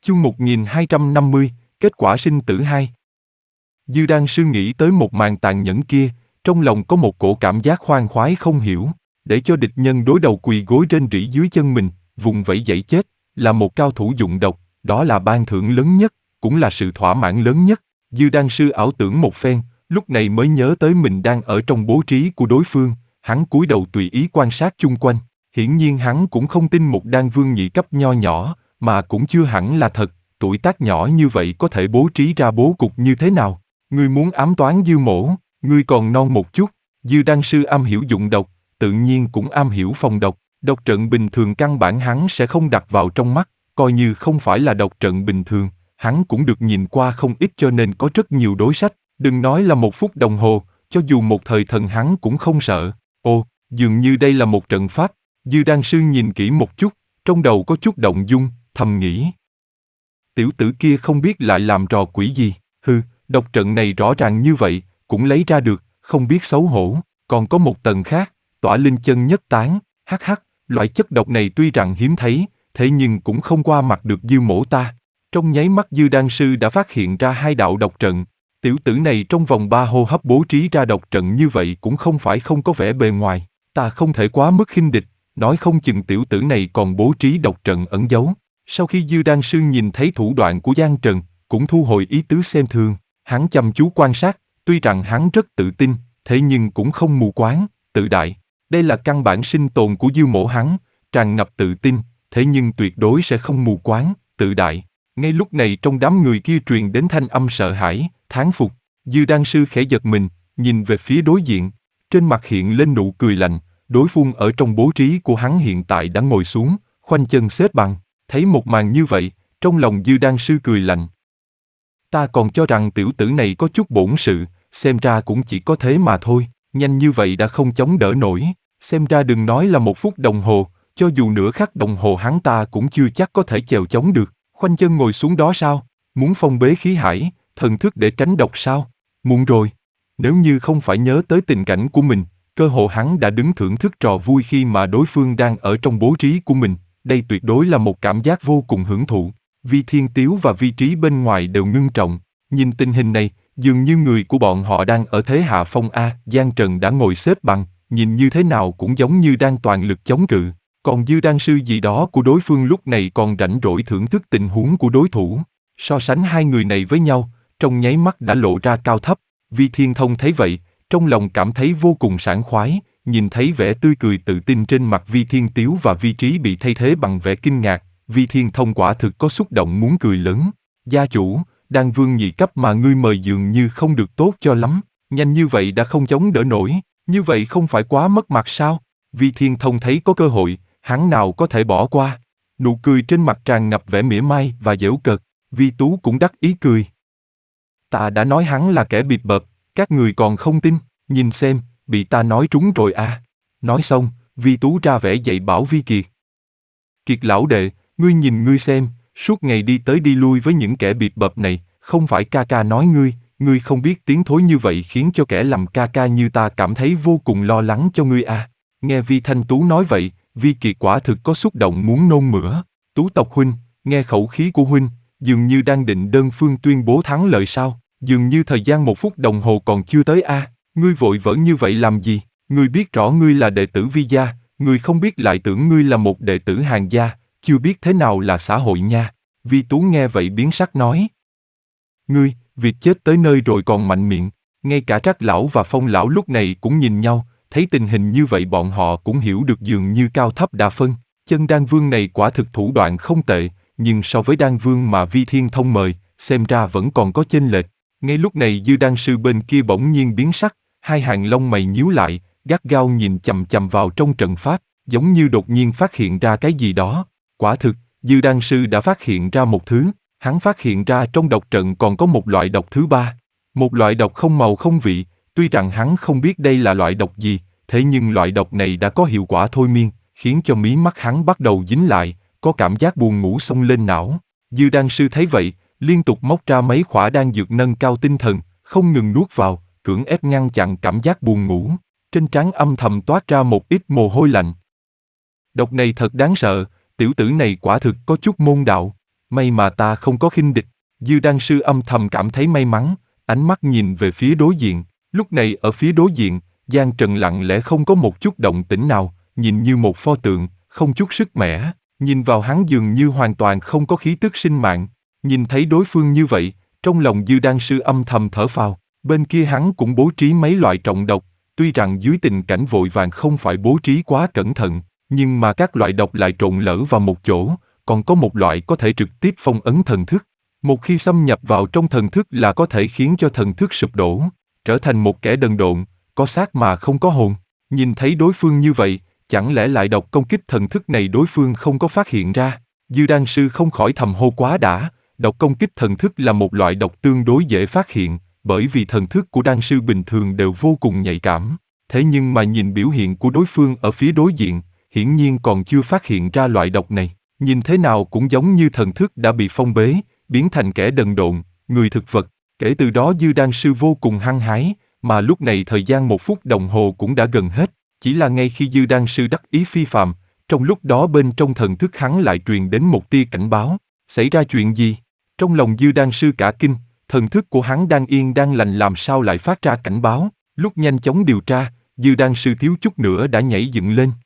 Chương 1250, kết quả sinh tử 2. Dư Đan Sư nghĩ tới một màn tàn nhẫn kia, trong lòng có một cổ cảm giác khoan khoái không hiểu, để cho địch nhân đối đầu quỳ gối rên rỉ dưới chân mình, vùng vẫy dãy chết, là một cao thủ dụng độc, đó là ban thưởng lớn nhất, cũng là sự thỏa mãn lớn nhất. Dư Đan Sư ảo tưởng một phen, lúc này mới nhớ tới mình đang ở trong bố trí của đối phương, hắn cúi đầu tùy ý quan sát chung quanh, hiển nhiên hắn cũng không tin một đan vương nhị cấp nho nhỏ, mà cũng chưa hẳn là thật, tuổi tác nhỏ như vậy có thể bố trí ra bố cục như thế nào. Ngươi muốn ám toán Dư mỗ, ngươi còn non một chút. Dư Đan Sư am hiểu dụng độc, tự nhiên cũng am hiểu phòng độc. Độc trận bình thường căn bản hắn sẽ không đặt vào trong mắt, coi như không phải là độc trận bình thường, hắn cũng được nhìn qua không ít cho nên có rất nhiều đối sách. Đừng nói là 1 phút đồng hồ, cho dù một thời thần hắn cũng không sợ. Ồ, dường như đây là một trận pháp. Dư Đan Sư nhìn kỹ một chút, trong đầu có chút động dung, thầm nghĩ. Tiểu tử kia không biết lại làm trò quỷ gì, độc trận này rõ ràng như vậy, cũng lấy ra được, không biết xấu hổ. Còn có một tầng khác, tỏa linh chân nhất tán, loại chất độc này tuy rằng hiếm thấy, thế nhưng cũng không qua mặt được Dư mỗ ta. Trong nháy mắt Dư Đan Sư đã phát hiện ra 2 đạo độc trận. Tiểu tử này trong vòng 3 hô hấp bố trí ra độc trận như vậy cũng không phải không có vẻ bề ngoài. Ta không thể quá mức khinh địch, nói không chừng tiểu tử này còn bố trí độc trận ẩn giấu. Sau khi Dư Đan Sư nhìn thấy thủ đoạn của Giang Trần, cũng thu hồi ý tứ xem thường. Hắn chăm chú quan sát, tuy rằng hắn rất tự tin, thế nhưng cũng không mù quáng, tự đại. Đây là căn bản sinh tồn của Dư mỗ hắn, tràn ngập tự tin, thế nhưng tuyệt đối sẽ không mù quáng, tự đại. Ngay lúc này trong đám người kia truyền đến thanh âm sợ hãi, thán phục. Dư Đan Sư khẽ giật mình, nhìn về phía đối diện, trên mặt hiện lên nụ cười lạnh. Đối phương ở trong bố trí của hắn hiện tại đã ngồi xuống, khoanh chân xếp bằng. Thấy một màn như vậy, trong lòng Dư Đan Sư cười lạnh. Ta còn cho rằng tiểu tử này có chút bổn sự, xem ra cũng chỉ có thế mà thôi, nhanh như vậy đã không chống đỡ nổi, xem ra đừng nói là 1 phút đồng hồ, cho dù nửa khắc đồng hồ hắn ta cũng chưa chắc có thể chèo chống được. Khoanh chân ngồi xuống đó sao? Muốn phong bế khí hải, thần thức để tránh độc sao? Muộn rồi. Nếu như không phải nhớ tới tình cảnh của mình, cơ hồ hắn đã đứng thưởng thức trò vui khi mà đối phương đang ở trong bố trí của mình. Đây tuyệt đối là một cảm giác vô cùng hưởng thụ. Vi Thiên Tiếu và Vi Trí bên ngoài đều ngưng trọng. Nhìn tình hình này, dường như người của bọn họ đang ở thế hạ phong a. Giang Trần đã ngồi xếp bằng, nhìn như thế nào cũng giống như đang toàn lực chống cự. Còn Dư Đan Sư gì đó của đối phương lúc này còn rảnh rỗi thưởng thức tình huống của đối thủ. So sánh hai người này với nhau, trong nháy mắt đã lộ ra cao thấp. Vi Thiên Thông thấy vậy, trong lòng cảm thấy vô cùng sảng khoái, nhìn thấy vẻ tươi cười tự tin trên mặt Vi Thiên Tiếu và Vi Trí bị thay thế bằng vẻ kinh ngạc, Vi Thiên Thông quả thực có xúc động muốn cười lớn. Gia chủ, đan vương nhị cấp mà ngươi mời dường như không được tốt cho lắm, nhanh như vậy đã không chống đỡ nổi, như vậy không phải quá mất mặt sao? Vi Thiên Thông thấy có cơ hội, hắn nào có thể bỏ qua. Nụ cười trên mặt tràn ngập vẻ mỉa mai và giễu cợt, Vi Tú cũng đắc ý cười. Ta đã nói hắn là kẻ bịp bợp, các người còn không tin, nhìn xem, bị ta nói trúng rồi à. Nói xong, Vi Tú ra vẻ dạy bảo Vi Kiệt. Kiệt lão đệ, ngươi nhìn ngươi xem, suốt ngày đi tới đi lui với những kẻ bịp bợp này, không phải ca ca nói ngươi không biết tiếng thối như vậy khiến cho kẻ làm ca ca như ta cảm thấy vô cùng lo lắng cho ngươi à. Nghe Vi Thanh Tú nói vậy, Vi Kiệt quả thực có xúc động muốn nôn mửa. Tú tộc huynh, nghe khẩu khí của huynh, dường như đang định đơn phương tuyên bố thắng lợi sao, dường như thời gian 1 phút đồng hồ còn chưa tới a. Ngươi vội vỡ như vậy làm gì, ngươi biết rõ ngươi là đệ tử Vi gia, ngươi không biết lại tưởng ngươi là một đệ tử Hàn gia, chưa biết thế nào là xã hội nha. Vi Tú nghe vậy biến sắc nói. Ngươi, việc chết tới nơi rồi còn mạnh miệng, ngay cả Trác lão và Phong lão lúc này cũng nhìn nhau, thấy tình hình như vậy bọn họ cũng hiểu được dường như cao thấp đã phân, chân đan vương này quả thực thủ đoạn không tệ, nhưng so với đan vương mà Vi Thiên Thông mời, xem ra vẫn còn có chênh lệch. Ngay lúc này Dư Đan Sư bên kia bỗng nhiên biến sắc, hai hàng lông mày nhíu lại, gắt gao nhìn chằm chằm vào trong trận pháp, giống như đột nhiên phát hiện ra cái gì đó. Quả thực, Dư Đan Sư đã phát hiện ra một thứ, hắn phát hiện ra trong độc trận còn có một loại độc thứ ba, một loại độc không màu không vị, tuy rằng hắn không biết đây là loại độc gì, thế nhưng loại độc này đã có hiệu quả thôi miên, khiến cho mí mắt hắn bắt đầu dính lại, có cảm giác buồn ngủ xông lên não. Dư Đan Sư thấy vậy, liên tục móc ra mấy khỏa đan dược nâng cao tinh thần, không ngừng nuốt vào, cưỡng ép ngăn chặn cảm giác buồn ngủ. Trên trán âm thầm toát ra một ít mồ hôi lạnh. Độc này thật đáng sợ, tiểu tử này quả thực có chút môn đạo. may mà ta không có khinh địch. Dư đan sư âm thầm cảm thấy may mắn, ánh mắt nhìn về phía đối diện. Lúc này ở phía đối diện, Giang Trần lặng lẽ không có một chút động tĩnh nào, nhìn như một pho tượng, không chút sức mẻ. Nhìn vào hắn dường như hoàn toàn không có khí tức sinh mạng. Nhìn thấy đối phương như vậy, trong lòng Dư đan sư âm thầm thở phào. Bên kia hắn cũng bố trí mấy loại trọng độc, tuy rằng dưới tình cảnh vội vàng không phải bố trí quá cẩn thận, nhưng mà các loại độc lại trộn lẫn vào một chỗ, còn có một loại có thể trực tiếp phong ấn thần thức. Một khi xâm nhập vào trong thần thức là có thể khiến cho thần thức sụp đổ, trở thành một kẻ đần độn, có xác mà không có hồn. Nhìn thấy đối phương như vậy, chẳng lẽ lại độc công kích thần thức này đối phương không có phát hiện ra? Dư đan sư không khỏi thầm hô quá đã, độc công kích thần thức là một loại độc tương đối dễ phát hiện, bởi vì thần thức của đan sư bình thường đều vô cùng nhạy cảm. Thế nhưng mà nhìn biểu hiện của đối phương ở phía đối diện, hiển nhiên còn chưa phát hiện ra loại độc này. Nhìn thế nào cũng giống như thần thức đã bị phong bế, biến thành kẻ đần độn, người thực vật. Kể từ đó Dư đan sư vô cùng hăng hái, mà lúc này thời gian 1 phút đồng hồ cũng đã gần hết. Chỉ là ngay khi Dư đan sư đắc ý phi phàm, trong lúc đó bên trong thần thức hắn lại truyền đến một tia cảnh báo. Xảy ra chuyện gì? Trong lòng Dư đan sư cả kinh, thần thức của hắn đang yên đang lành làm sao lại phát ra cảnh báo. Lúc nhanh chóng điều tra, Dư đan sư thiếu chút nữa đã nhảy dựng lên.